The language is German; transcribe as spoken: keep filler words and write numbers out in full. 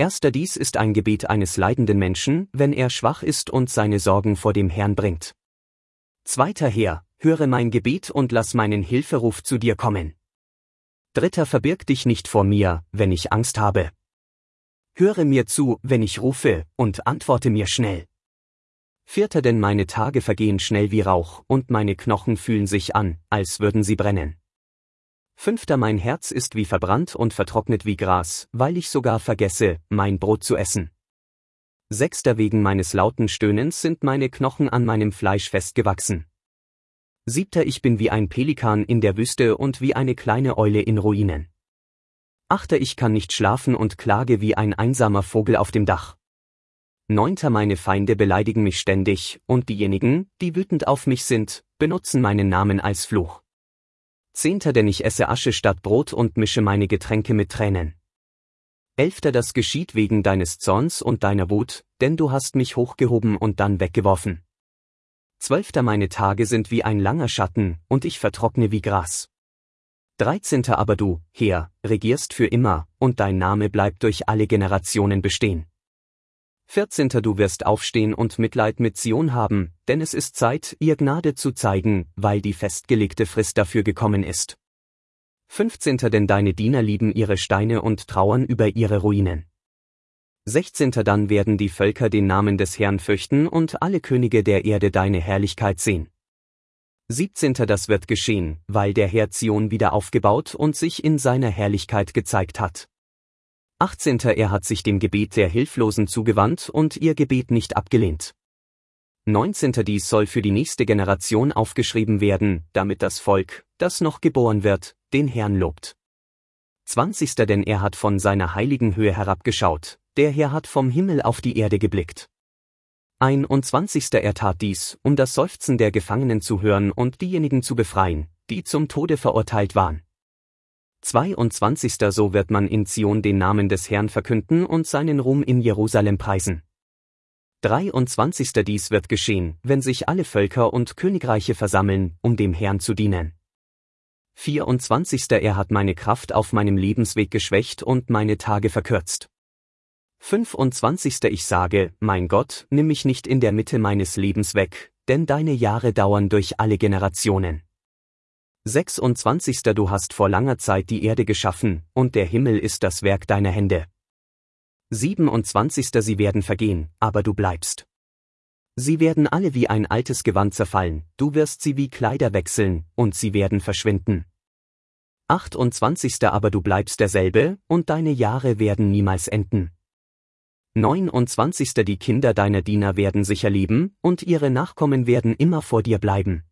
Erster dies ist ein Gebet eines leidenden Menschen, wenn er schwach ist und seine Sorgen vor dem Herrn bringt. Zweiter Herr, höre mein Gebet und lass meinen Hilferuf zu dir kommen. Dritter verbirg dich nicht vor mir, wenn ich Angst habe. Höre mir zu, wenn ich rufe, und antworte mir schnell. Vierter denn meine Tage vergehen schnell wie Rauch, und meine Knochen fühlen sich an, als würden sie brennen. Fünfter mein Herz ist wie verbrannt und vertrocknet wie Gras, weil ich sogar vergesse, mein Brot zu essen. Sechster wegen meines lauten Stöhnens sind meine Knochen an meinem Fleisch festgewachsen. Siebter ich bin wie ein Pelikan in der Wüste und wie eine kleine Eule in Ruinen. Achter ich kann nicht schlafen und klage wie ein einsamer Vogel auf dem Dach. Neunter meine Feinde beleidigen mich ständig, und diejenigen, die wütend auf mich sind, benutzen meinen Namen als Fluch. Zehnter denn ich esse Asche statt Brot und mische meine Getränke mit Tränen. Elfter das geschieht wegen deines Zorns und deiner Wut, denn du hast mich hochgehoben und dann weggeworfen. Zwölfter meine Tage sind wie ein langer Schatten, und ich vertrockne wie Gras. Dreizehnter aber du, Herr, regierst für immer, und dein Name bleibt durch alle Generationen bestehen. Vierzehnter du wirst aufstehen und Mitleid mit Zion haben, denn es ist Zeit, ihr Gnade zu zeigen, weil die festgelegte Frist dafür gekommen ist. Fünfzehnter denn deine Diener lieben ihre Steine und trauern über ihre Ruinen. Sechzehnter dann werden die Völker den Namen des Herrn fürchten und alle Könige der Erde deine Herrlichkeit sehen. Siebzehnter das wird geschehen, weil der Herr Zion wieder aufgebaut und sich in seiner Herrlichkeit gezeigt hat. Achtzehnter er hat sich dem Gebet der Hilflosen zugewandt und ihr Gebet nicht abgelehnt. Neunzehnter dies soll für die nächste Generation aufgeschrieben werden, damit das Volk, das noch geboren wird, den Herrn lobt. Zwanzigster denn er hat von seiner heiligen Höhe herabgeschaut, der Herr hat vom Himmel auf die Erde geblickt. Einundzwanzigster er tat dies, um das Seufzen der Gefangenen zu hören und diejenigen zu befreien, die zum Tode verurteilt waren. Zweiundzwanzigster so wird man in Zion den Namen des Herrn verkünden und seinen Ruhm in Jerusalem preisen. Dreiundzwanzigster dies wird geschehen, wenn sich alle Völker und Königreiche versammeln, um dem Herrn zu dienen. Vierundzwanzigster er hat meine Kraft auf meinem Lebensweg geschwächt und meine Tage verkürzt. Fünfundzwanzigster ich sage, mein Gott, nimm mich nicht in der Mitte meines Lebens weg, denn deine Jahre dauern durch alle Generationen. Sechsundzwanzigster du hast vor langer Zeit die Erde geschaffen, und der Himmel ist das Werk deiner Hände. Siebenundzwanzigster sie werden vergehen, aber du bleibst. Sie werden alle wie ein altes Gewand zerfallen, du wirst sie wie Kleider wechseln, und sie werden verschwinden. Achtundzwanzigster aber du bleibst derselbe, und deine Jahre werden niemals enden. Neunundzwanzigster die Kinder deiner Diener werden sicher leben, und ihre Nachkommen werden immer vor dir bleiben.